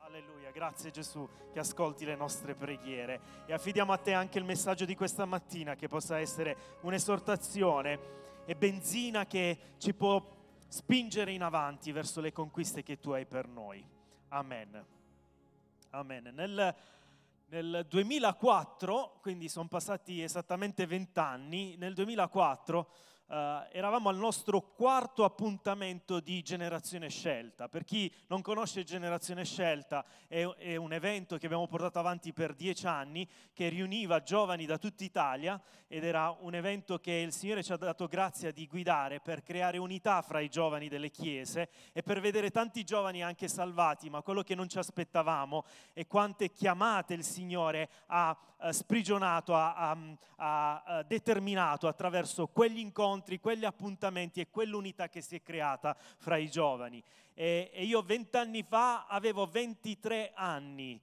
Alleluia, grazie Gesù che ascolti le nostre preghiere e affidiamo a te anche il messaggio di questa mattina, che possa essere un'esortazione e benzina che ci può spingere in avanti verso le conquiste che tu hai per noi. Amen. Amen. Nel 2004, quindi sono passati esattamente 20 anni, nel 2004 eravamo al nostro quarto appuntamento di Generazione Scelta. Per chi non conosce Generazione Scelta, è un evento che abbiamo portato avanti per 10 anni, che riuniva giovani da tutta Italia, ed era un evento che il Signore ci ha dato grazia di guidare per creare unità fra i giovani delle chiese e per vedere tanti giovani anche salvati. Ma quello che non ci aspettavamo è quante chiamate il Signore ha sprigionato, ha determinato attraverso quegli incontri, quegli appuntamenti e quell'unità che si è creata fra i giovani. E io 20 anni fa avevo 23 anni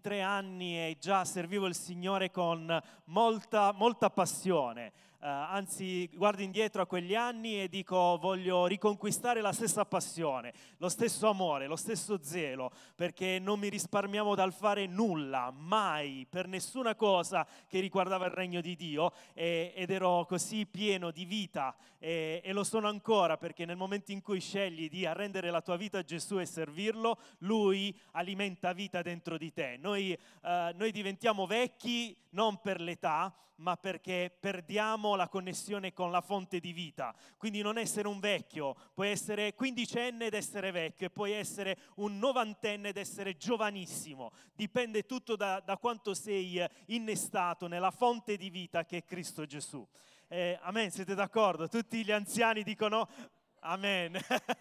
e già servivo il Signore con molta passione. Anzi, guardo indietro a quegli anni e dico: voglio riconquistare la stessa passione, lo stesso amore, lo stesso zelo, perché non mi risparmiavo dal fare nulla, mai, per nessuna cosa che riguardava il regno di Dio, ed ero così pieno di vita, e lo sono ancora, perché nel momento in cui scegli di arrendere la tua vita a Gesù e servirlo, Lui alimenta vita dentro di te. Noi diventiamo vecchi non per l'età, ma perché perdiamo la connessione con la fonte di vita. Quindi non essere un vecchio, puoi essere quindicenne ed essere vecchio, e puoi essere un novantenne ed essere giovanissimo. Dipende tutto da quanto sei innestato nella fonte di vita che è Cristo Gesù. Amen, siete d'accordo? Tutti gli anziani dicono amen.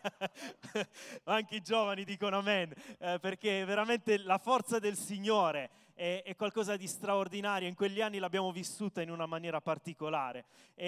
Anche i giovani dicono amen, perché veramente la forza del Signore è qualcosa di straordinario. In quegli anni l'abbiamo vissuta in una maniera particolare.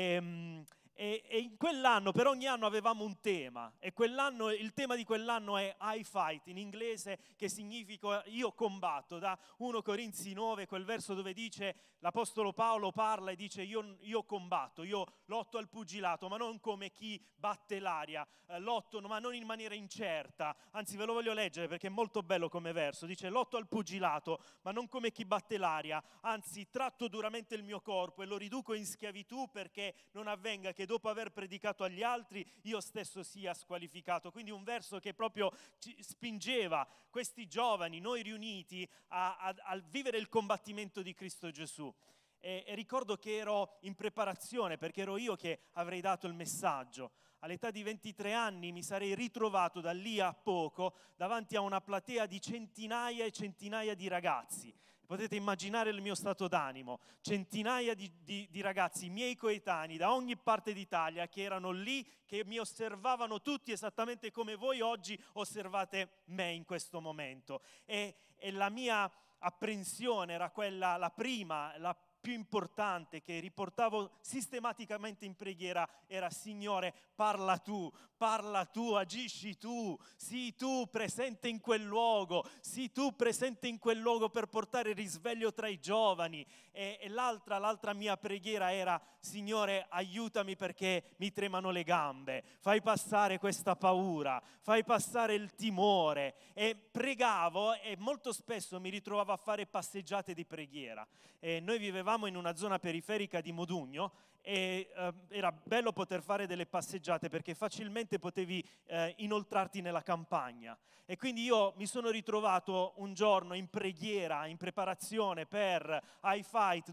E in quell'anno, per ogni anno avevamo un tema, e il tema di quell'anno è I fight, in inglese, che significa io combatto. Da 1 Corinzi 9, quel verso dove dice, l'Apostolo Paolo parla e dice: io combatto, io lotto al pugilato, ma non come chi batte l'aria, lotto ma non in maniera incerta. Anzi, ve lo voglio leggere perché è molto bello come verso. Dice: lotto al pugilato, ma non come chi batte l'aria, anzi tratto duramente il mio corpo e lo riduco in schiavitù, perché non avvenga che dopo aver predicato agli altri io stesso sia squalificato. Quindi un verso che proprio ci spingeva questi giovani, noi riuniti, a vivere il combattimento di Cristo Gesù. E ricordo che ero in preparazione, perché ero io che avrei dato il messaggio. All'età di 23 anni mi sarei ritrovato da lì a poco davanti a una platea di centinaia e centinaia di ragazzi. Potete immaginare il mio stato d'animo: centinaia di ragazzi, miei coetanei da ogni parte d'Italia, che erano lì, che mi osservavano tutti esattamente come voi oggi osservate me in questo momento. E la mia apprensione era quella, la prima, la più importante, che riportavo sistematicamente in preghiera, era: Signore, parla tu, agisci tu, sii tu presente in quel luogo, sii tu presente in quel luogo per portare risveglio tra i giovani. E l'altra mia preghiera era: Signore, aiutami, perché mi tremano le gambe, fai passare questa paura, fai passare il timore. E pregavo, e molto spesso mi ritrovavo a fare passeggiate di preghiera. Noi vivevamo in una zona periferica di Modugno, e era bello poter fare delle passeggiate, perché facilmente potevi inoltrarti nella campagna. E quindi io mi sono ritrovato un giorno in preghiera, in preparazione per iFight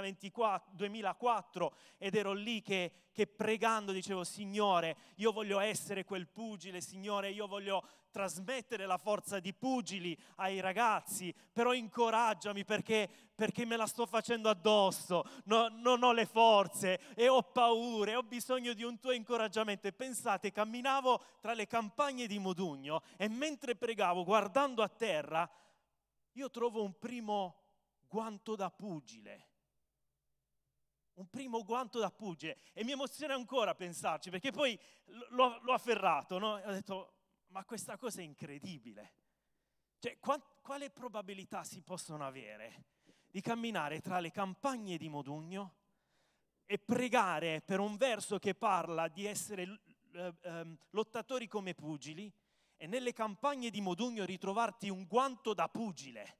2024, ed ero lì che pregando dicevo: Signore, io voglio essere quel pugile, Signore, io voglio trasmettere la forza di pugili ai ragazzi, però incoraggiami, perché me la sto facendo addosso, non ho le forze e ho paure, ho bisogno di un tuo incoraggiamento. E pensate, camminavo tra le campagne di Modugno, e mentre pregavo, guardando a terra, io trovo un primo guanto da pugile. Un primo guanto da pugile, e mi emoziona ancora pensarci, perché poi l'ho afferrato, no? E ho detto: ma questa cosa è incredibile. Cioè, quale probabilità si possono avere di camminare tra le campagne di Modugno e pregare per un verso che parla di essere lottatori come pugili, e nelle campagne di Modugno ritrovarti un guanto da pugile.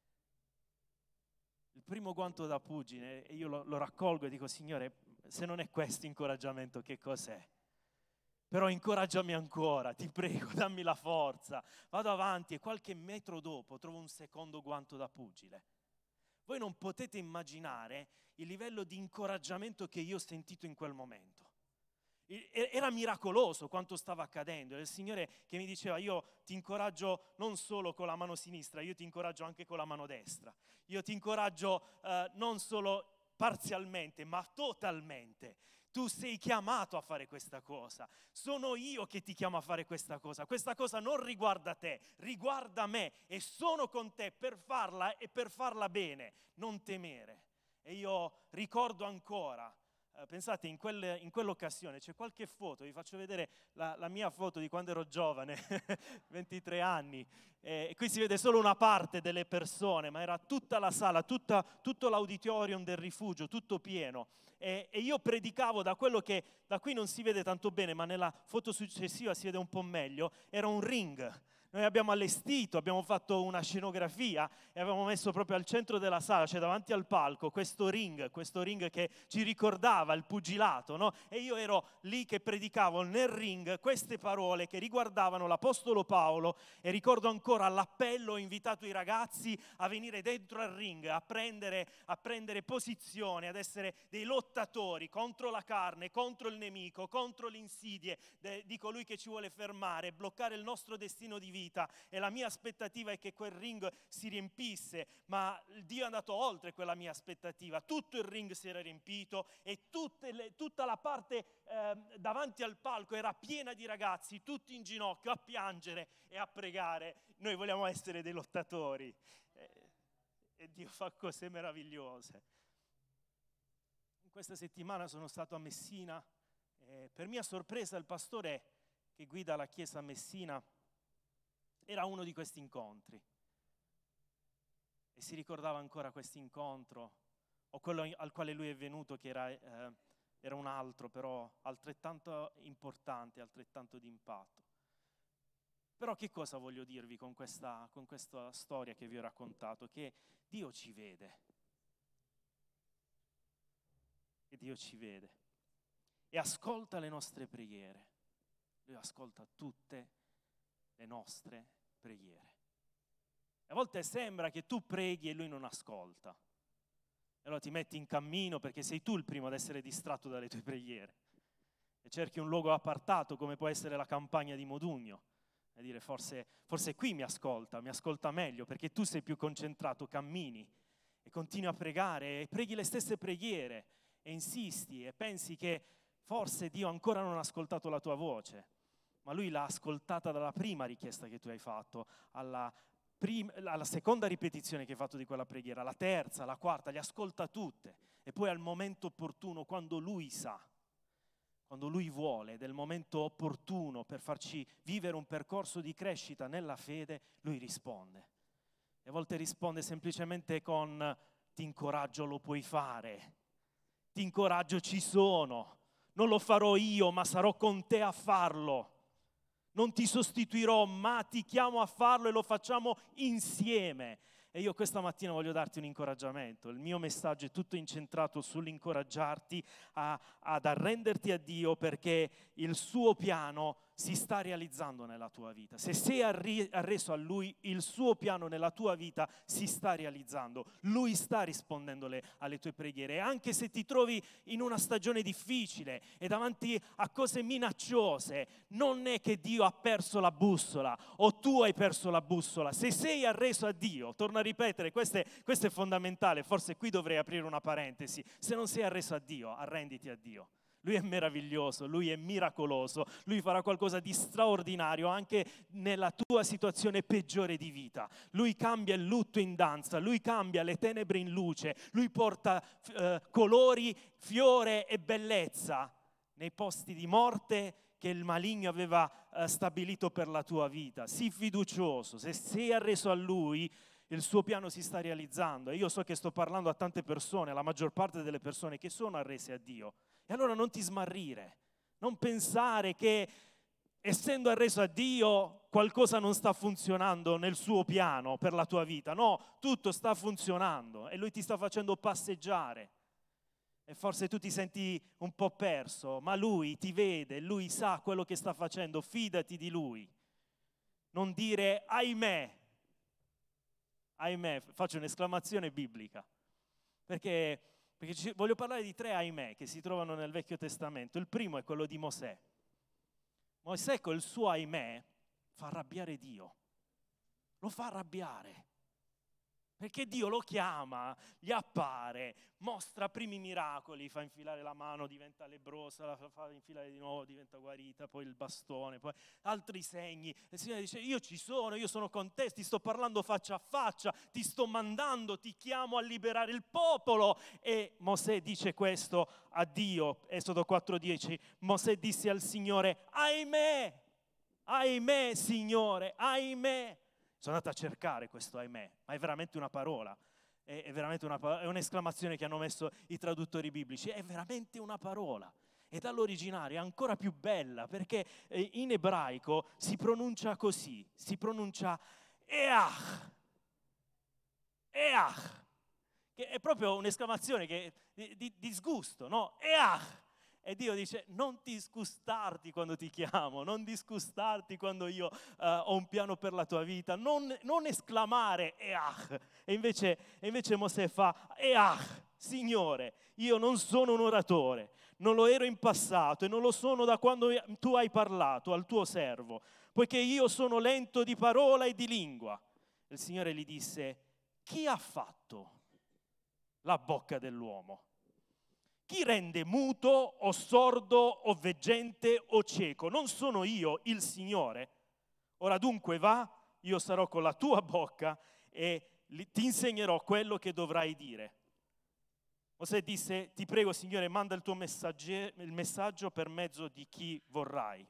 Il primo guanto da pugile, e io lo raccolgo e dico: Signore, se non è questo incoraggiamento, che cos'è? Però incoraggiami ancora, ti prego, dammi la forza. Vado avanti e qualche metro dopo trovo un secondo guanto da pugile. Voi non potete immaginare il livello di incoraggiamento che io ho sentito in quel momento. Era miracoloso quanto stava accadendo. Era il Signore che mi diceva: io ti incoraggio non solo con la mano sinistra, io ti incoraggio anche con la mano destra. Io ti incoraggio non solo parzialmente, ma totalmente. Tu sei chiamato a fare questa cosa. Sono io che ti chiamo a fare questa cosa. Questa cosa non riguarda te, riguarda me, e sono con te per farla e per farla bene. Non temere. E io ricordo ancora, pensate, in quell'occasione c'è qualche foto, vi faccio vedere la mia foto di quando ero giovane, 23 anni, e qui si vede solo una parte delle persone, ma era tutta la sala, tutto l'auditorium del rifugio, tutto pieno, e io predicavo da quello che da qui non si vede tanto bene, ma nella foto successiva si vede un po' meglio, era un ring. Noi abbiamo allestito, abbiamo fatto una scenografia e avevamo messo proprio al centro della sala, cioè davanti al palco, questo ring che ci ricordava il pugilato, no? E io ero lì che predicavo nel ring queste parole che riguardavano l'Apostolo Paolo, e ricordo ancora l'appello: ho invitato i ragazzi a venire dentro al ring, a prendere posizione, ad essere dei lottatori contro la carne, contro il nemico, contro le insidie di colui che ci vuole fermare, bloccare il nostro destino di vita. E la mia aspettativa è che quel ring si riempisse, ma Dio è andato oltre quella mia aspettativa. Tutto il ring si era riempito e tutta la parte davanti al palco era piena di ragazzi, tutti in ginocchio a piangere e a pregare. Noi vogliamo essere dei lottatori, e Dio fa cose meravigliose. In questa settimana sono stato a Messina, per mia sorpresa il pastore che guida la chiesa a Messina era uno di questi incontri, e si ricordava ancora questo incontro, o quello al quale lui è venuto, che era un altro, però altrettanto importante, altrettanto di impatto. Però che cosa voglio dirvi con questa storia che vi ho raccontato? Che Dio ci vede. Che Dio ci vede e ascolta le nostre preghiere. Lui ascolta tutte le nostre preghiere. A volte sembra che tu preghi e lui non ascolta. E allora ti metti in cammino perché sei tu il primo ad essere distratto dalle tue preghiere. E cerchi un luogo appartato, come può essere la campagna di Modugno, e dire: forse qui mi ascolta meglio, perché tu sei più concentrato, cammini e continui a pregare e preghi le stesse preghiere e insisti e pensi che forse Dio ancora non ha ascoltato la tua voce. Ma lui l'ha ascoltata dalla prima richiesta che tu hai fatto, alla seconda ripetizione che hai fatto di quella preghiera, la terza, la quarta, le ascolta tutte. E poi al momento opportuno, quando lui sa, quando lui vuole, ed è il momento opportuno per farci vivere un percorso di crescita nella fede, lui risponde. E a volte risponde semplicemente con: ti incoraggio, lo puoi fare. Ti incoraggio, ci sono. Non lo farò io, ma sarò con te a farlo. Non ti sostituirò, ma ti chiamo a farlo e lo facciamo insieme. E io questa mattina voglio darti un incoraggiamento. Il mio messaggio è tutto incentrato sull'incoraggiarti ad arrenderti a Dio, perché il suo piano si sta realizzando nella tua vita. Se sei arreso a Lui, il suo piano nella tua vita si sta realizzando. Lui sta rispondendo alle tue preghiere. E anche se ti trovi in una stagione difficile e davanti a cose minacciose, non è che Dio ha perso la bussola o tu hai perso la bussola. Se sei arreso a Dio, torno a ripetere, questo è fondamentale, forse qui dovrei aprire una parentesi: se non sei arreso a Dio, arrenditi a Dio. Lui è meraviglioso, Lui è miracoloso, Lui farà qualcosa di straordinario anche nella tua situazione peggiore di vita. Lui cambia il lutto in danza, Lui cambia le tenebre in luce, Lui porta colori, fiore e bellezza nei posti di morte che il maligno aveva stabilito per la tua vita. Sii fiducioso, se sei arreso a Lui, il suo piano si sta realizzando. E io so che sto parlando a tante persone, la maggior parte delle persone che sono arrese a Dio. E allora non ti smarrire, non pensare che essendo arreso a Dio, qualcosa non sta funzionando nel suo piano per la tua vita. No, tutto sta funzionando e Lui ti sta facendo passeggiare. E forse tu ti senti un po' perso, ma Lui ti vede, Lui sa quello che sta facendo, fidati di Lui. Non dire ahimè, ahimè, faccio un'esclamazione biblica, perché voglio parlare di 3 ahimè che si trovano nel Vecchio Testamento. Il primo è quello di Mosè. Mosè col suo ahimè fa arrabbiare Dio, lo fa arrabbiare, perché Dio lo chiama, gli appare, mostra primi miracoli, fa infilare la mano, diventa lebbrosa, la fa infilare di nuovo, diventa guarita, poi il bastone, poi altri segni. E il Signore dice: io ci sono, io sono con te, ti sto parlando faccia a faccia, ti sto mandando, ti chiamo a liberare il popolo. E Mosè dice questo a Dio, Esodo 4:10, Mosè disse al Signore: ahimè, ahimè Signore, ahimè. Sono andato a cercare questo ahimè, ma è veramente una parola, è veramente è un'esclamazione che hanno messo i traduttori biblici, è veramente una parola. E dall'originario è ancora più bella, perché in ebraico si pronuncia così, si pronuncia each, each, che è proprio un'esclamazione di disgusto, no? Each. E Dio dice: non disgustarti quando ti chiamo, non disgustarti quando io ho un piano per la tua vita, non esclamare Each. E invece Mosè fa: Each, Signore, io non sono un oratore, non lo ero in passato e non lo sono da quando tu hai parlato al tuo servo, poiché io sono lento di parola e di lingua. Il Signore gli disse: chi ha fatto la bocca dell'uomo? Chi rende muto o sordo o veggente o cieco? Non sono io il Signore? Ora dunque va, io sarò con la tua bocca e ti insegnerò quello che dovrai dire. Mosè disse: ti prego Signore, manda il tuo messaggio per mezzo di chi vorrai.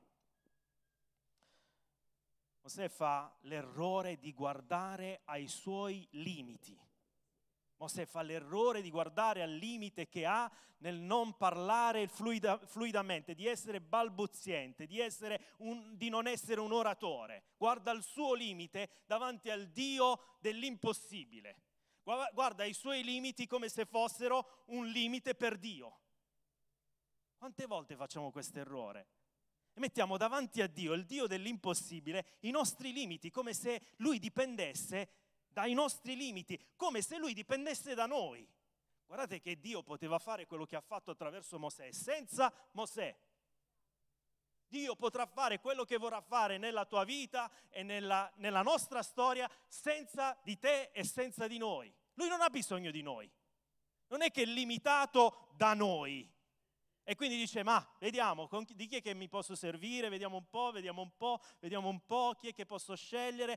Mosè fa l'errore di guardare ai suoi limiti. Mosè fa l'errore di guardare al limite che ha nel non parlare fluidamente, di essere balbuziente, di non essere un oratore. Guarda il suo limite davanti al Dio dell'impossibile. Guarda i suoi limiti come se fossero un limite per Dio. Quante volte facciamo questo errore? E mettiamo davanti a Dio, il Dio dell'impossibile, i nostri limiti, come se Lui dipendesse dai nostri limiti, come se Lui dipendesse da noi. Guardate che Dio poteva fare quello che ha fatto attraverso Mosè senza Mosè. Dio potrà fare quello che vorrà fare nella tua vita e nella nostra storia senza di te e senza di noi. Lui non ha bisogno di noi. Non è che è limitato da noi. E quindi dice: ma vediamo, di chi è che mi posso servire? Vediamo un po', chi è che posso scegliere?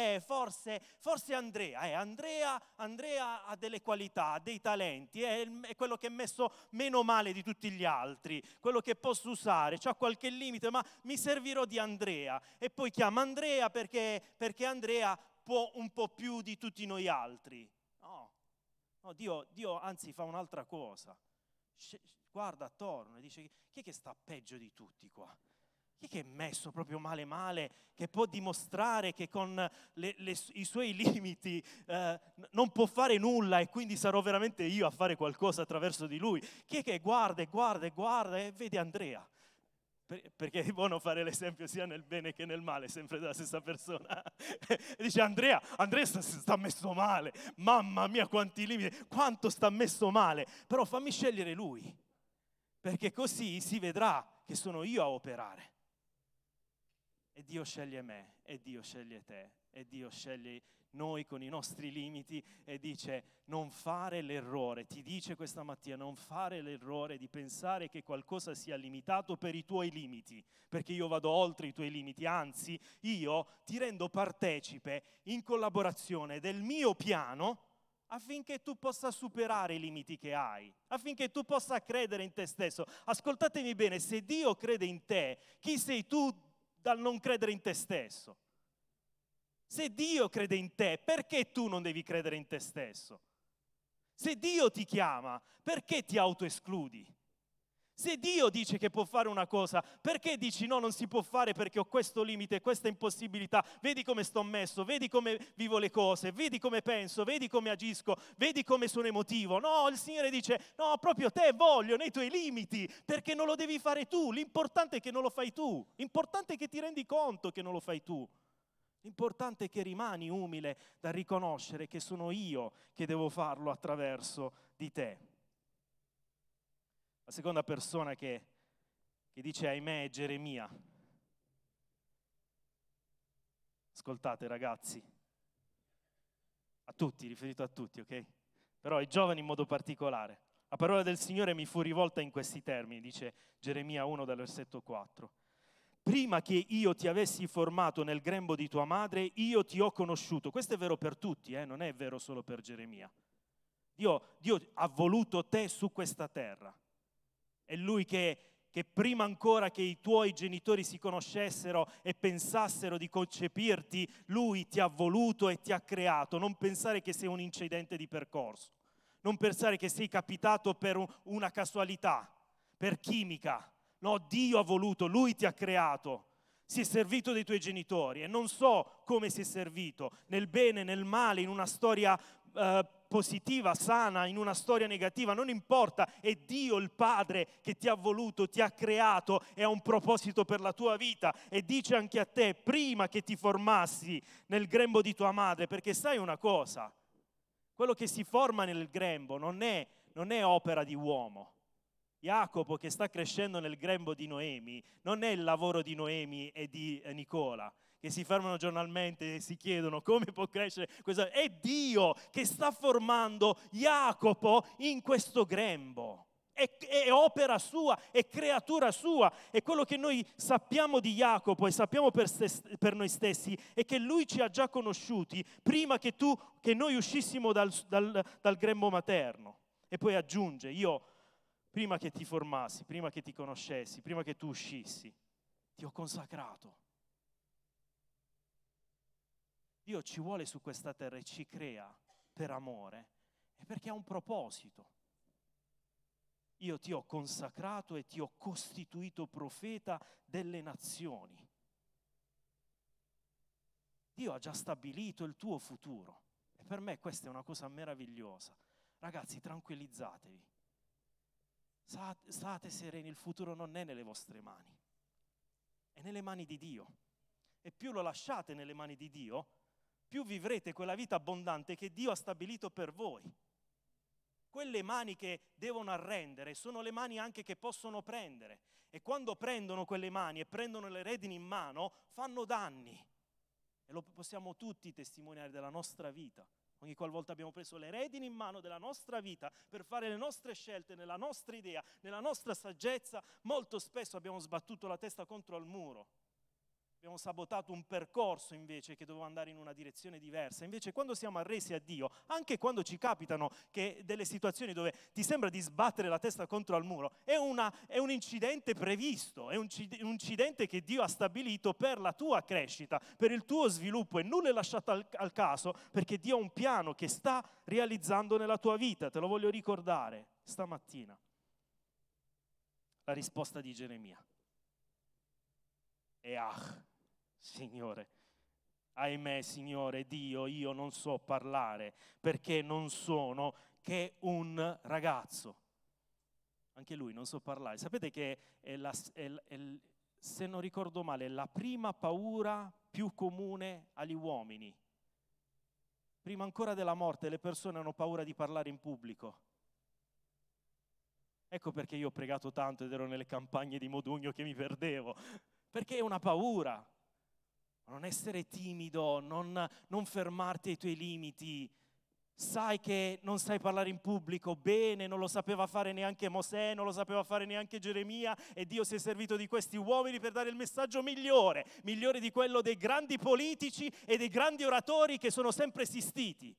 Forse Andrea. Andrea ha delle qualità, ha dei talenti, è quello che è messo meno male di tutti gli altri, quello che posso usare, c'ha qualche limite, ma mi servirò di Andrea. E poi chiama Andrea perché Andrea può un po' più di tutti noi altri. No, Dio anzi fa un'altra cosa. Guarda attorno e dice: chi è che sta peggio di tutti qua? Chi è che è messo proprio male, che può dimostrare che con i suoi limiti non può fare nulla e quindi sarò veramente io a fare qualcosa attraverso di lui? Chi è che guarda e vede Andrea? Perché è buono fare l'esempio sia nel bene che nel male, sempre della stessa persona. E dice: Andrea sta messo male, mamma mia quanti limiti, quanto sta messo male, però fammi scegliere lui, perché così si vedrà che sono io a operare. E Dio sceglie me, e Dio sceglie te, e Dio sceglie noi con i nostri limiti e dice: non fare l'errore, ti dice questa mattina, non fare l'errore di pensare che qualcosa sia limitato per i tuoi limiti, perché io vado oltre i tuoi limiti, anzi io ti rendo partecipe in collaborazione del mio piano affinché tu possa superare i limiti che hai, affinché tu possa credere in te stesso. Ascoltatemi bene, se Dio crede in te, chi sei tu dal non credere in te stesso? Se Dio crede in te, perché tu non devi credere in te stesso? Se Dio ti chiama, perché ti autoescludi? Se Dio dice che può fare una cosa, perché dici no, non si può fare perché ho questo limite, questa impossibilità, vedi come sto messo, vedi come vivo le cose, vedi come penso, vedi come agisco, vedi come sono emotivo. No, il Signore dice no, proprio te voglio nei tuoi limiti, perché non lo devi fare tu, l'importante è che non lo fai tu, l'importante è che ti rendi conto che non lo fai tu. L'importante è che rimani umile da riconoscere che sono io che devo farlo attraverso di te. La seconda persona che dice ahimè è Geremia. Ascoltate ragazzi, a tutti, riferito a tutti, ok? Però ai giovani in modo particolare. La parola del Signore mi fu rivolta in questi termini, dice Geremia 1 dal versetto 4. Prima che io ti avessi formato nel grembo di tua madre, io ti ho conosciuto. Questo è vero per tutti, non è vero solo per Geremia. Dio ha voluto te su questa terra. È Lui che prima ancora che i tuoi genitori si conoscessero e pensassero di concepirti, Lui ti ha voluto e ti ha creato. Non pensare che sei un incidente di percorso. Non pensare che sei capitato per una casualità, per chimica. No, Dio ha voluto, Lui ti ha creato. Si è servito dei tuoi genitori e non so come si è servito, nel bene, nel male, in una storia positiva, sana, in una storia negativa, non importa, è Dio il Padre che ti ha voluto, ti ha creato e ha un proposito per la tua vita e dice anche a te, prima che ti formassi nel grembo di tua madre, perché sai una cosa, quello che si forma nel grembo non è opera di uomo. Jacopo che sta crescendo nel grembo di Noemi non è il lavoro di Noemi e di Nicola che si fermano giornalmente e si chiedono come può crescere questo. È Dio che sta formando Jacopo in questo grembo. È opera sua, è creatura sua. E quello che noi sappiamo di Jacopo e sappiamo per noi stessi è che lui ci ha già conosciuti prima che noi uscissimo dal grembo materno. E poi aggiunge, io prima che ti formassi, prima che ti conoscessi, prima che tu uscissi, ti ho consacrato. Dio ci vuole su questa terra e ci crea per amore e perché ha un proposito. Io ti ho consacrato e ti ho costituito profeta delle nazioni. Dio ha già stabilito il tuo futuro e per me questa è una cosa meravigliosa. Ragazzi, tranquillizzatevi. State sereni, il futuro non è nelle vostre mani, è nelle mani di Dio. E più lo lasciate nelle mani di Dio, più vivrete quella vita abbondante che Dio ha stabilito per voi. Quelle mani che devono arrendere sono le mani anche che possono prendere. E quando prendono quelle mani e prendono le redini in mano, fanno danni. E lo possiamo tutti testimoniare della nostra vita. Ogni qualvolta abbiamo preso le redini in mano della nostra vita per fare le nostre scelte, nella nostra idea, nella nostra saggezza, molto spesso abbiamo sbattuto la testa contro il muro. Abbiamo sabotato un percorso invece che doveva andare in una direzione diversa. Invece quando siamo arresi a Dio, anche quando ci capitano delle situazioni dove ti sembra di sbattere la testa contro il muro, è un incidente previsto, è un incidente che Dio ha stabilito per la tua crescita, per il tuo sviluppo e nulla è lasciato al caso perché Dio ha un piano che sta realizzando nella tua vita. Te lo voglio ricordare stamattina. La risposta di Geremia. E Signore, ahimè Signore Dio, io non so parlare perché non sono che un ragazzo. Anche lui non so parlare. Sapete che se non ricordo male, è la prima paura più comune agli uomini. Prima ancora della morte le persone hanno paura di parlare in pubblico. Ecco perché io ho pregato tanto ed ero nelle campagne di Modugno che mi perdevo. Perché è una paura. Non essere timido, non fermarti ai tuoi limiti. Sai che non sai parlare in pubblico bene, non lo sapeva fare neanche Mosè, non lo sapeva fare neanche Geremia e Dio si è servito di questi uomini per dare il messaggio migliore di quello dei grandi politici e dei grandi oratori che sono sempre esistiti.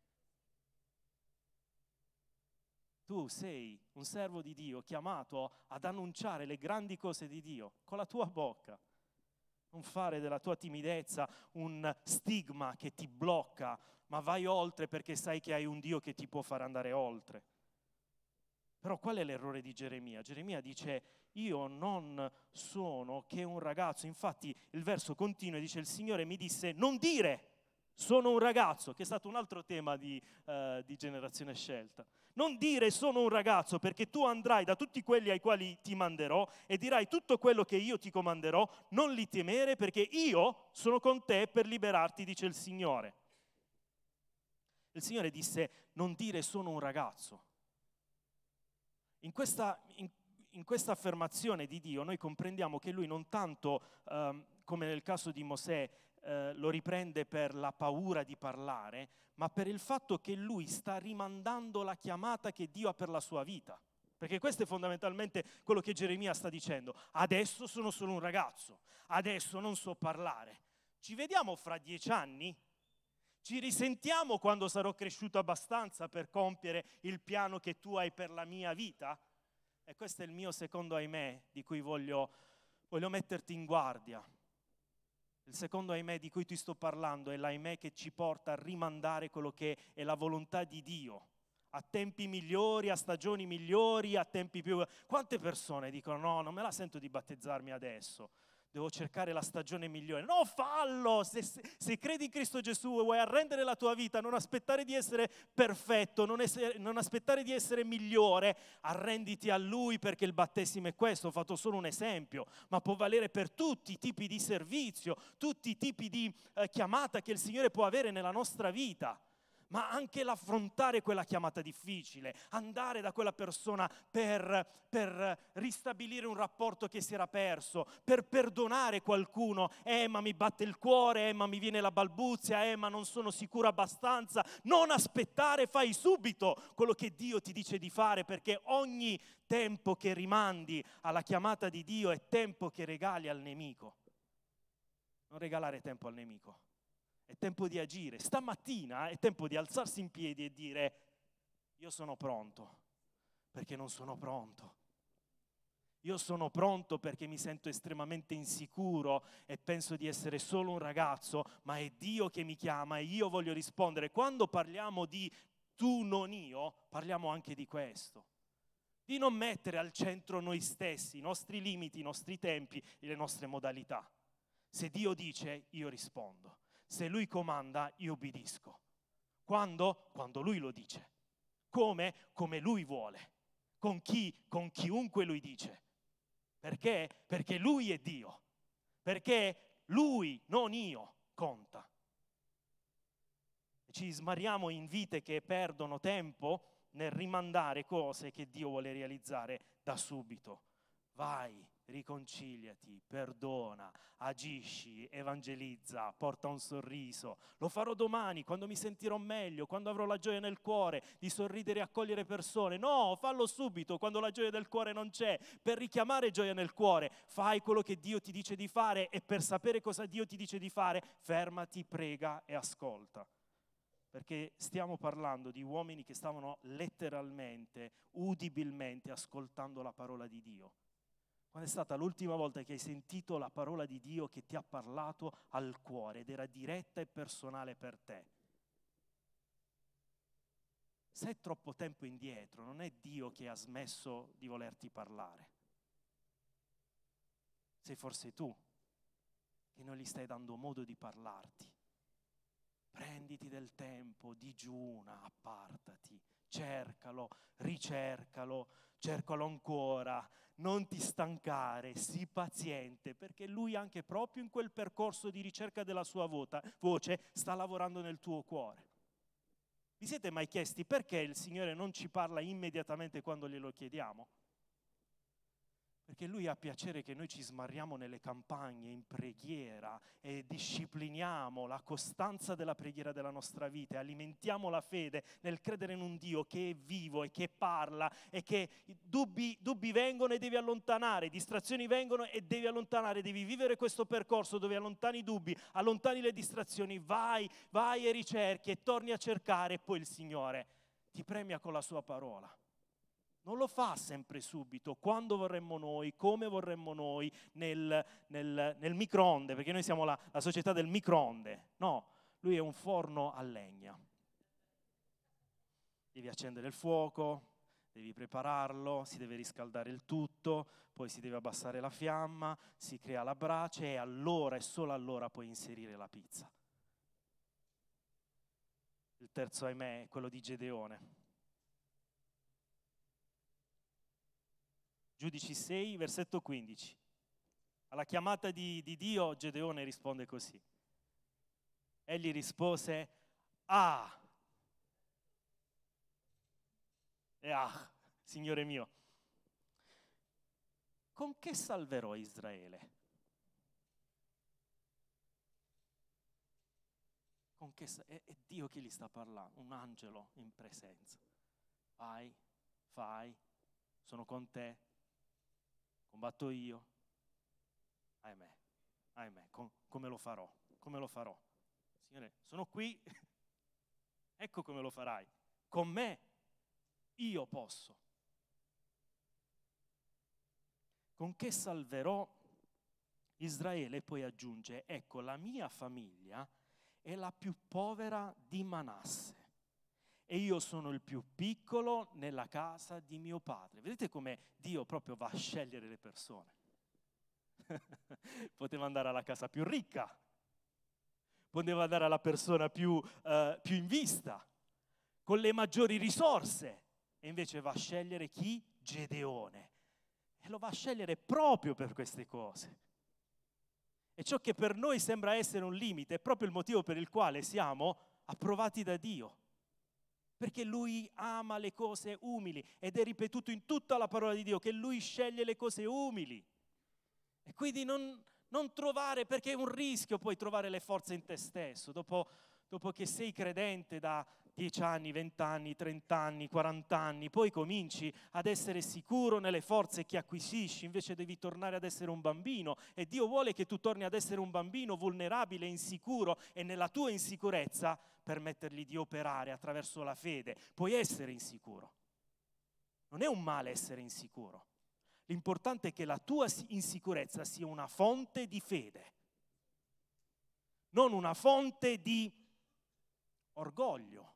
Tu sei un servo di Dio chiamato ad annunciare le grandi cose di Dio con la tua bocca. Non fare della tua timidezza un stigma che ti blocca, ma vai oltre perché sai che hai un Dio che ti può far andare oltre. Però qual è l'errore di Geremia? Geremia dice: io non sono che un ragazzo. Infatti il verso continua e dice: il Signore mi disse non dire sono un ragazzo, che è stato un altro tema di Generazione Scelta. Non dire sono un ragazzo, perché tu andrai da tutti quelli ai quali ti manderò e dirai tutto quello che io ti comanderò, non li temere perché io sono con te per liberarti, dice il Signore. Il Signore disse non dire sono un ragazzo. In questa affermazione di Dio noi comprendiamo che Lui non tanto, come nel caso di Mosè, lo riprende per la paura di parlare, ma per il fatto che Lui sta rimandando la chiamata che Dio ha per la sua vita. Perché questo è fondamentalmente quello che Geremia sta dicendo. Adesso sono solo un ragazzo, adesso non so parlare. Ci vediamo fra 10 anni? Ci risentiamo quando sarò cresciuto abbastanza per compiere il piano che tu hai per la mia vita? E questo è il mio secondo ahimè di cui voglio metterti in guardia. Il secondo ahimè di cui ti sto parlando è l'ahimè che ci porta a rimandare quello che è la volontà di Dio. A tempi migliori, a stagioni migliori, a tempi più... Quante persone dicono no, non me la sento di battezzarmi adesso. Devo cercare la stagione migliore. No, fallo! Se credi in Cristo Gesù e vuoi arrendere la tua vita, non aspettare di essere perfetto, non aspettare di essere migliore, arrenditi a Lui, perché il battesimo è questo. Ho fatto solo un esempio, ma può valere per tutti i tipi di servizio, tutti i tipi di chiamata che il Signore può avere nella nostra vita. Ma anche l'affrontare quella chiamata difficile, andare da quella persona per ristabilire un rapporto che si era perso, per perdonare qualcuno. Ma mi batte il cuore, ma mi viene la balbuzia, ma non sono sicuro abbastanza. Non aspettare, fai subito quello che Dio ti dice di fare, perché ogni tempo che rimandi alla chiamata di Dio è tempo che regali al nemico. Non regalare tempo al nemico. È tempo di agire. Stamattina è tempo di alzarsi in piedi e dire: io sono pronto, perché non sono pronto. Io sono pronto perché mi sento estremamente insicuro e penso di essere solo un ragazzo, ma è Dio che mi chiama e io voglio rispondere. Quando parliamo di tu, non io, parliamo anche di questo. Di non mettere al centro noi stessi, i nostri limiti, i nostri tempi, le nostre modalità. Se Dio dice, io rispondo. Se Lui comanda, io obbedisco. Quando? Quando Lui lo dice. Come? Come Lui vuole. Con chi? Con chiunque Lui dice. Perché? Perché Lui è Dio. Perché Lui, non io, conta. E ci smarriamo in vite che perdono tempo nel rimandare cose che Dio vuole realizzare da subito. Vai, riconciliati, perdona, agisci, evangelizza, porta un sorriso. Lo farò domani, quando mi sentirò meglio, quando avrò la gioia nel cuore di sorridere e accogliere persone. No, fallo subito, quando la gioia del cuore non c'è. Per richiamare gioia nel cuore, fai quello che Dio ti dice di fare, e per sapere cosa Dio ti dice di fare, fermati, prega e ascolta. Perché stiamo parlando di uomini che stavano letteralmente, udibilmente ascoltando la parola di Dio. Quando è stata l'ultima volta che hai sentito la parola di Dio che ti ha parlato al cuore ed era diretta e personale per te? Se è troppo tempo indietro, non è Dio che ha smesso di volerti parlare. Sei forse tu che non gli stai dando modo di parlarti. Prenditi del tempo, digiuna, appartati, cercalo, ricercalo, cercalo ancora, non ti stancare, sii paziente, perché Lui anche proprio in quel percorso di ricerca della sua voce sta lavorando nel tuo cuore. Vi siete mai chiesti perché il Signore non ci parla immediatamente quando glielo chiediamo? Perché Lui ha piacere che noi ci smarriamo nelle campagne, in preghiera, e discipliniamo la costanza della preghiera della nostra vita, e alimentiamo la fede nel credere in un Dio che è vivo e che parla, e che dubbi vengono e devi allontanare, distrazioni vengono e devi allontanare, devi vivere questo percorso dove allontani i dubbi, allontani le distrazioni, vai e ricerchi e torni a cercare, e poi il Signore ti premia con la sua parola. Non lo fa sempre subito, quando vorremmo noi, come vorremmo noi, nel microonde, perché noi siamo la società del microonde. No, Lui è un forno a legna. Devi accendere il fuoco, Devi prepararlo, si deve riscaldare il tutto, poi si deve abbassare la fiamma, si crea la brace e allora e solo allora puoi inserire la pizza. Il terzo, ahimè, è quello di Gedeone. Giudici 6, versetto 15. Alla chiamata di Dio, Gedeone risponde così. Egli rispose, Signore mio, con che salverò Israele? È Dio che gli sta parlando, un angelo in presenza. Vai, fai, sono con te, combatto io. Ahimè, come lo farò? Come lo farò? Signore, sono qui, ecco come lo farai. Con me io posso. Con che salverò Israele? E poi aggiunge, ecco, la mia famiglia è la più povera di Manasse e io sono il più piccolo nella casa di mio padre. Vedete come Dio proprio va a scegliere le persone? Poteva andare alla casa più ricca, poteva andare alla persona più in vista, con le maggiori risorse, e invece va a scegliere chi? Gedeone. E lo va a scegliere proprio per queste cose. E ciò che per noi sembra essere un limite è proprio il motivo per il quale siamo approvati da Dio. Perché Lui ama le cose umili ed è ripetuto in tutta la parola di Dio che Lui sceglie le cose umili. E quindi non trovare, perché è un rischio poi trovare le forze in te stesso. Dopo che sei credente da 10 anni, 20 anni, 30 anni, 40 anni, poi cominci ad essere sicuro nelle forze che acquisisci, invece devi tornare ad essere un bambino. E Dio vuole che tu torni ad essere un bambino vulnerabile, insicuro, e nella tua insicurezza permettergli di operare attraverso la fede. Puoi essere insicuro. Non è un male essere insicuro. L'importante è che la tua insicurezza sia una fonte di fede, non una fonte di orgoglio.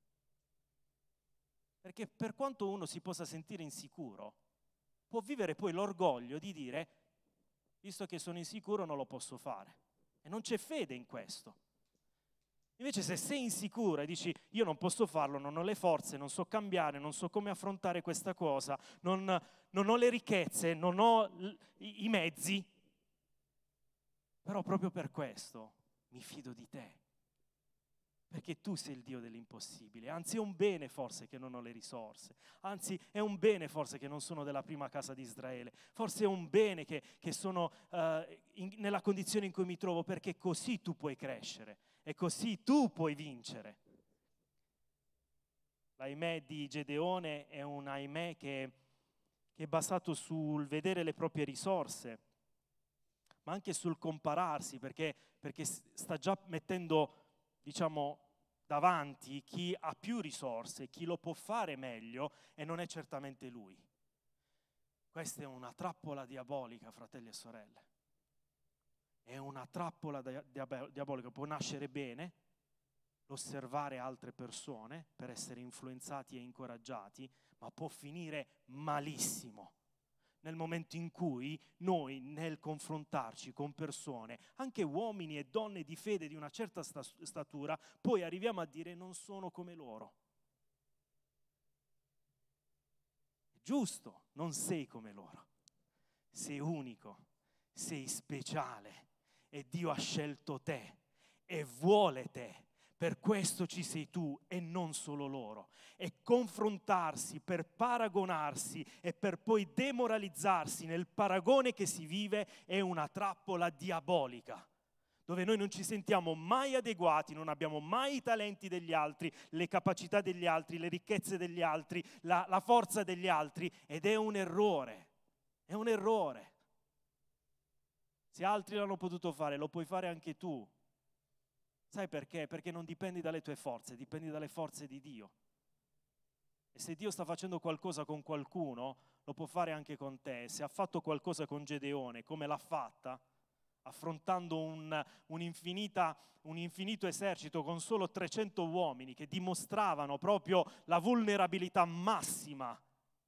Perché per quanto uno si possa sentire insicuro, può vivere poi l'orgoglio di dire, visto che sono insicuro non lo posso fare. E non c'è fede in questo. Invece se sei insicuro e dici io non posso farlo, non ho le forze, non so cambiare, non so come affrontare questa cosa, non ho le ricchezze, non ho i mezzi, però proprio per questo mi fido di te, perché tu sei il Dio dell'impossibile. Anzi è un bene forse che non ho le risorse, anzi è un bene forse che non sono della prima casa di Israele, forse è un bene che sono nella condizione in cui mi trovo, perché così tu puoi crescere. E così tu puoi vincere. L'ahimè di Gedeone è un ahimè che è basato sul vedere le proprie risorse, ma anche sul compararsi, perché sta già mettendo, davanti chi ha più risorse, chi lo può fare meglio, e non è certamente lui. Questa è una trappola diabolica, fratelli e sorelle. È una trappola diabolica, può nascere bene, osservare altre persone per essere influenzati e incoraggiati, ma può finire malissimo nel momento in cui noi, nel confrontarci con persone, anche uomini e donne di fede di una certa statura, poi arriviamo a dire non sono come loro. È giusto, non sei come loro, sei unico, sei speciale. E Dio ha scelto te e vuole te, per questo ci sei tu e non solo loro. E confrontarsi per paragonarsi e per poi demoralizzarsi nel paragone che si vive è una trappola diabolica, dove noi non ci sentiamo mai adeguati, non abbiamo mai i talenti degli altri, le capacità degli altri, le ricchezze degli altri, la forza degli altri, ed è un errore, è un errore. Se altri l'hanno potuto fare, lo puoi fare anche tu. Sai perché? Perché non dipendi dalle tue forze, dipendi dalle forze di Dio. E se Dio sta facendo qualcosa con qualcuno, lo può fare anche con te. Se ha fatto qualcosa con Gedeone, come l'ha fatta, affrontando un infinito esercito con solo 300 uomini che dimostravano proprio la vulnerabilità massima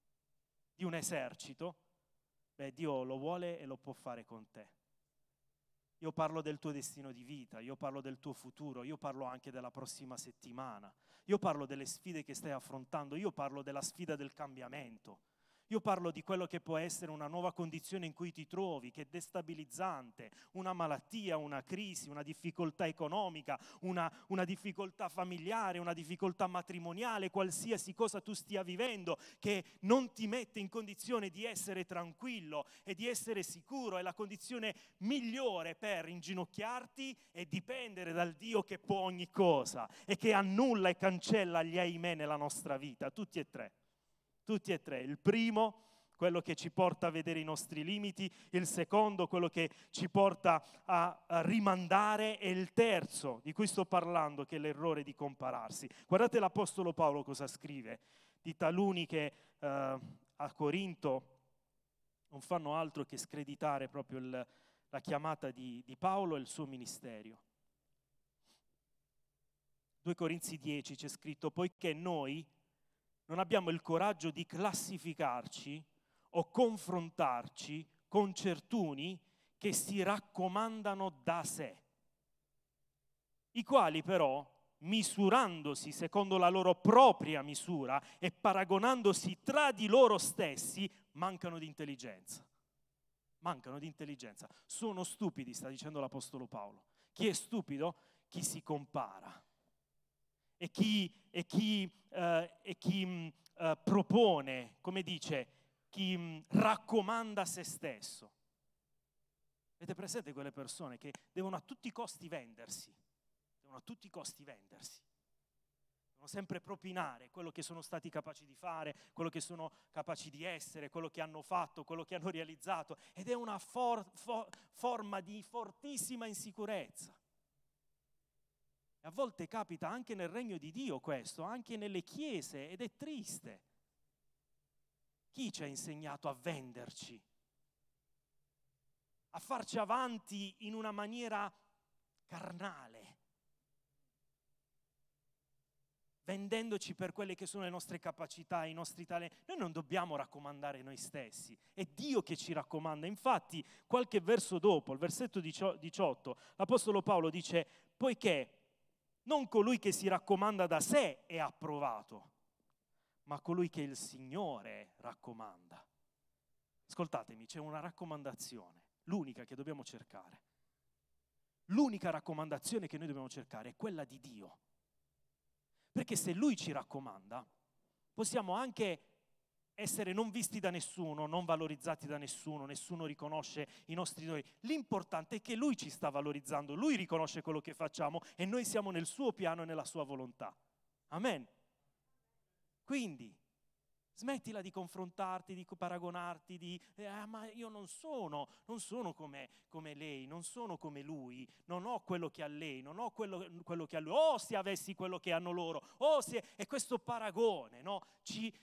di un esercito, Dio lo vuole e lo può fare con te. Io parlo del tuo destino di vita, io parlo del tuo futuro, io parlo anche della prossima settimana, io parlo delle sfide che stai affrontando, io parlo della sfida del cambiamento. Io parlo di quello che può essere una nuova condizione in cui ti trovi, che è destabilizzante, una malattia, una crisi, una difficoltà economica, una difficoltà familiare, una difficoltà matrimoniale, qualsiasi cosa tu stia vivendo, che non ti mette in condizione di essere tranquillo e di essere sicuro. È la condizione migliore per inginocchiarti e dipendere dal Dio che può ogni cosa e che annulla e cancella gli ahimè nella nostra vita, tutti e tre. Tutti e tre. Il primo, quello che ci porta a vedere i nostri limiti; il secondo, quello che ci porta a rimandare; e il terzo, di cui sto parlando, che è l'errore di compararsi. Guardate l'Apostolo Paolo cosa scrive di taluni che a Corinto non fanno altro che screditare proprio la chiamata di Paolo e il suo ministero. 2 Corinzi 10 c'è scritto: poiché noi non abbiamo il coraggio di classificarci o confrontarci con certuni che si raccomandano da sé, i quali però, misurandosi secondo la loro propria misura e paragonandosi tra di loro stessi, mancano di intelligenza. Mancano di intelligenza. Sono stupidi, sta dicendo l'Apostolo Paolo. Chi è stupido? Chi si compara. E chi propone, come dice, chi raccomanda se stesso. Avete presente quelle persone che devono a tutti i costi vendersi? Devono a tutti i costi vendersi. Devono sempre propinare quello che sono stati capaci di fare, quello che sono capaci di essere, quello che hanno fatto, quello che hanno realizzato. Ed è una forma di fortissima insicurezza. A volte capita anche nel regno di Dio questo, anche nelle chiese, ed è triste. Chi ci ha insegnato a venderci? A farci avanti in una maniera carnale, vendendoci per quelle che sono le nostre capacità, i nostri talenti. Noi non dobbiamo raccomandare noi stessi, è Dio che ci raccomanda. Infatti, qualche verso dopo, il versetto 18, l'Apostolo Paolo dice: poiché non colui che si raccomanda da sé è approvato, ma colui che il Signore raccomanda. Ascoltatemi, c'è una raccomandazione, l'unica che dobbiamo cercare. L'unica raccomandazione che noi dobbiamo cercare è quella di Dio. Perché se Lui ci raccomanda, possiamo anche essere non visti da nessuno, non valorizzati da nessuno, nessuno riconosce i nostri doni. L'importante è che Lui ci sta valorizzando, Lui riconosce quello che facciamo e noi siamo nel suo piano e nella sua volontà. Amen. Quindi, smettila di confrontarti, di paragonarti, ma io non sono come lei, non sono come lui, non ho quello che ha lei, non ho quello che ha lui. Oh, se avessi quello che hanno loro, e questo paragone, no? Ci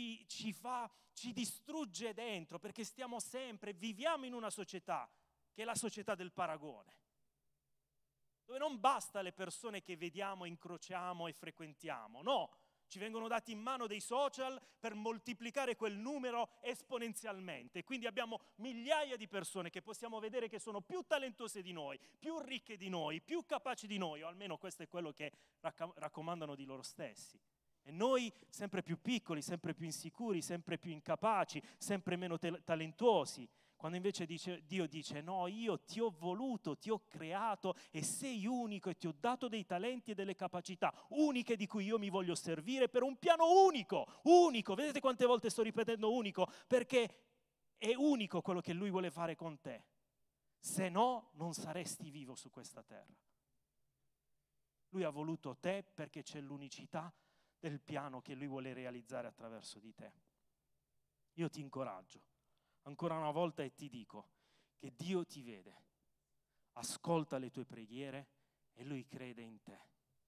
distrugge dentro, perché viviamo in una società che è la società del paragone, dove non basta le persone che vediamo, incrociamo e frequentiamo, no. Ci vengono dati in mano dei social per moltiplicare quel numero esponenzialmente. Quindi abbiamo migliaia di persone che possiamo vedere che sono più talentose di noi, più ricche di noi, più capaci di noi, o almeno questo è quello che raccomandano di loro stessi. E noi sempre più piccoli, sempre più insicuri, sempre più incapaci, sempre meno talentuosi. Quando invece Dio dice: no, io ti ho voluto, ti ho creato e sei unico e ti ho dato dei talenti e delle capacità uniche di cui io mi voglio servire per un piano unico. Vedete quante volte sto ripetendo unico? Perché è unico quello che Lui vuole fare con te. Se no, non saresti vivo su questa terra. Lui ha voluto te perché c'è l'unicità del piano che Lui vuole realizzare attraverso di te. Io ti incoraggio ancora una volta e ti dico che Dio ti vede, ascolta le tue preghiere e Lui crede in te.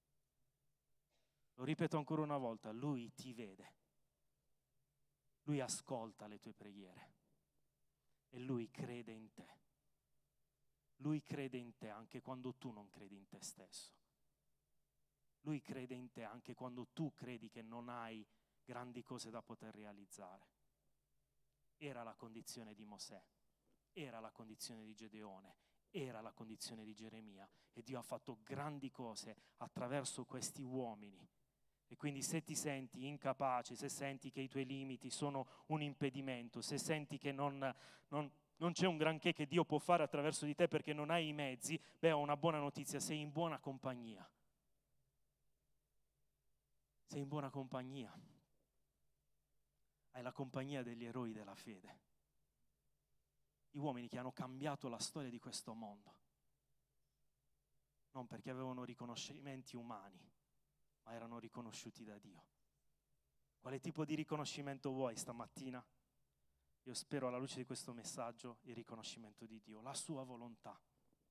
Lo ripeto ancora una volta, Lui ti vede, Lui ascolta le tue preghiere e Lui crede in te. Lui crede in te anche quando tu non credi in te stesso. Lui crede in te anche quando tu credi che non hai grandi cose da poter realizzare. Era la condizione di Mosè, era la condizione di Gedeone, era la condizione di Geremia, e Dio ha fatto grandi cose attraverso questi uomini. E quindi se ti senti incapace, se senti che i tuoi limiti sono un impedimento, se senti che non c'è un granché che Dio può fare attraverso di te perché non hai i mezzi, beh, ho una buona notizia, sei in buona compagnia. Sei in buona compagnia. Hai la compagnia degli eroi della fede. Gli uomini che hanno cambiato la storia di questo mondo. Non perché avevano riconoscimenti umani, ma erano riconosciuti da Dio. Quale tipo di riconoscimento vuoi stamattina? Io spero, alla luce di questo messaggio, il riconoscimento di Dio, la sua volontà.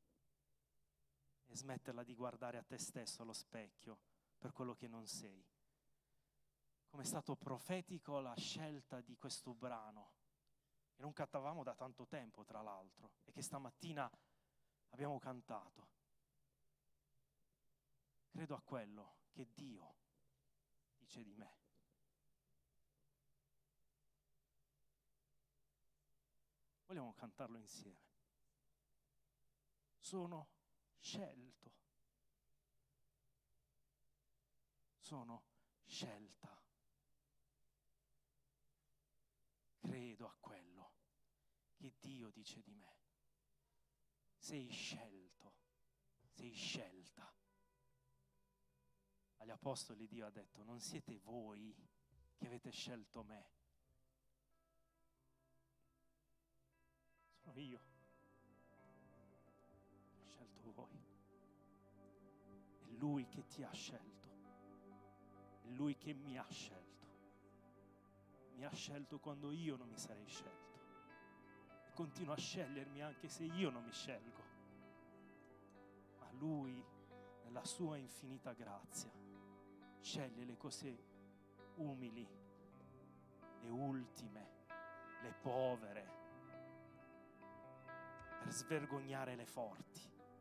E smetterla di guardare a te stesso allo specchio per quello che non sei. Come è stato profetico la scelta di questo brano, che non cantavamo da tanto tempo, tra l'altro, e che stamattina abbiamo cantato. Credo a quello che Dio dice di me. Vogliamo cantarlo insieme. Sono scelto. Sono scelta. Credo a quello che Dio dice di me. Sei scelto, sei scelta. Agli apostoli Dio ha detto: non siete voi che avete scelto me. Sono io che ho scelto voi. È Lui che ti ha scelto. È Lui che mi ha scelto. Mi ha scelto quando io non mi sarei scelto. E continua a scegliermi anche se io non mi scelgo. Ma Lui, nella sua infinita grazia, sceglie le cose umili, le ultime, le povere, per svergognare le forti.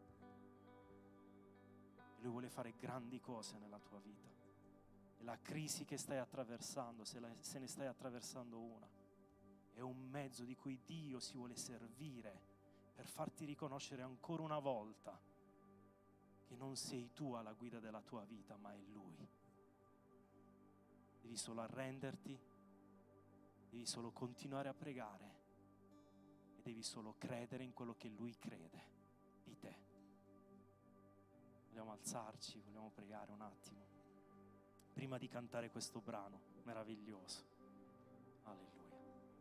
E Lui vuole fare grandi cose nella tua vita. E la crisi che stai attraversando, se ne stai attraversando una, è un mezzo di cui Dio si vuole servire per farti riconoscere ancora una volta che non sei tu alla guida della tua vita, ma è Lui. Devi solo arrenderti, devi solo continuare a pregare e devi solo credere in quello che Lui crede di te. Vogliamo alzarci, vogliamo pregare un attimo prima di cantare questo brano meraviglioso. Alleluia.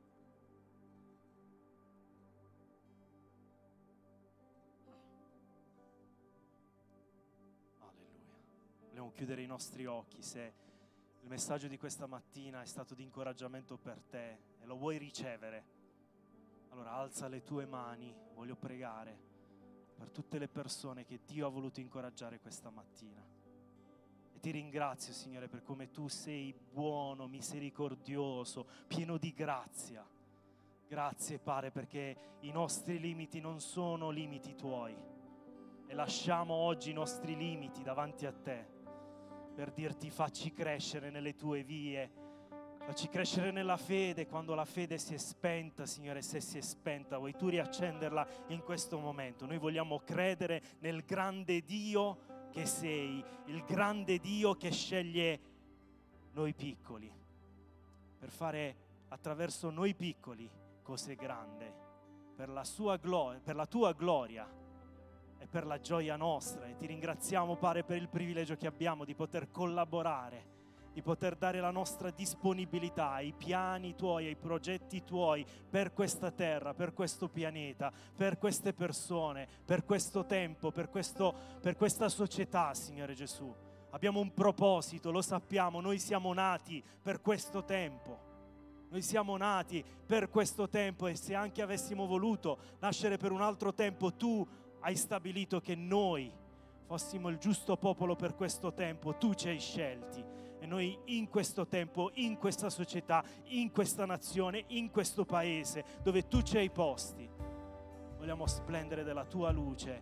Alleluia. Vogliamo chiudere i nostri occhi. Se il messaggio di questa mattina è stato di incoraggiamento per te e lo vuoi ricevere, allora alza le tue mani. Voglio pregare per tutte le persone che Dio ha voluto incoraggiare questa mattina. E ti ringrazio, Signore, per come tu sei buono, misericordioso, pieno di grazia. Grazie, Padre, perché i nostri limiti non sono limiti tuoi. E lasciamo oggi i nostri limiti davanti a te per dirti: facci crescere nelle tue vie, facci crescere nella fede. Quando la fede si è spenta, Signore, se si è spenta, vuoi tu riaccenderla in questo momento. Noi vogliamo credere nel grande Dio che sei, il grande Dio che sceglie noi piccoli per fare attraverso noi piccoli cose grandi per la sua gloria, per la tua gloria e per la gioia nostra. E ti ringraziamo, Padre, per il privilegio che abbiamo di poter collaborare, di poter dare la nostra disponibilità ai piani tuoi, ai progetti tuoi per questa terra, per questo pianeta, per queste persone, per questo tempo, per questa società, Signore Gesù. Abbiamo un proposito, lo sappiamo, noi siamo nati per questo tempo. Noi siamo nati per questo tempo, e se anche avessimo voluto nascere per un altro tempo, tu hai stabilito che noi fossimo il giusto popolo per questo tempo. Tu ci hai scelti. E noi in questo tempo, in questa società, in questa nazione, in questo paese dove tu ci hai posti, vogliamo splendere della tua luce,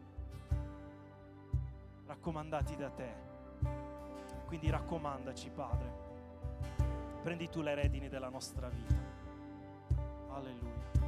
raccomandati da te. Quindi raccomandaci, Padre. Prendi tu le redini della nostra vita. Alleluia.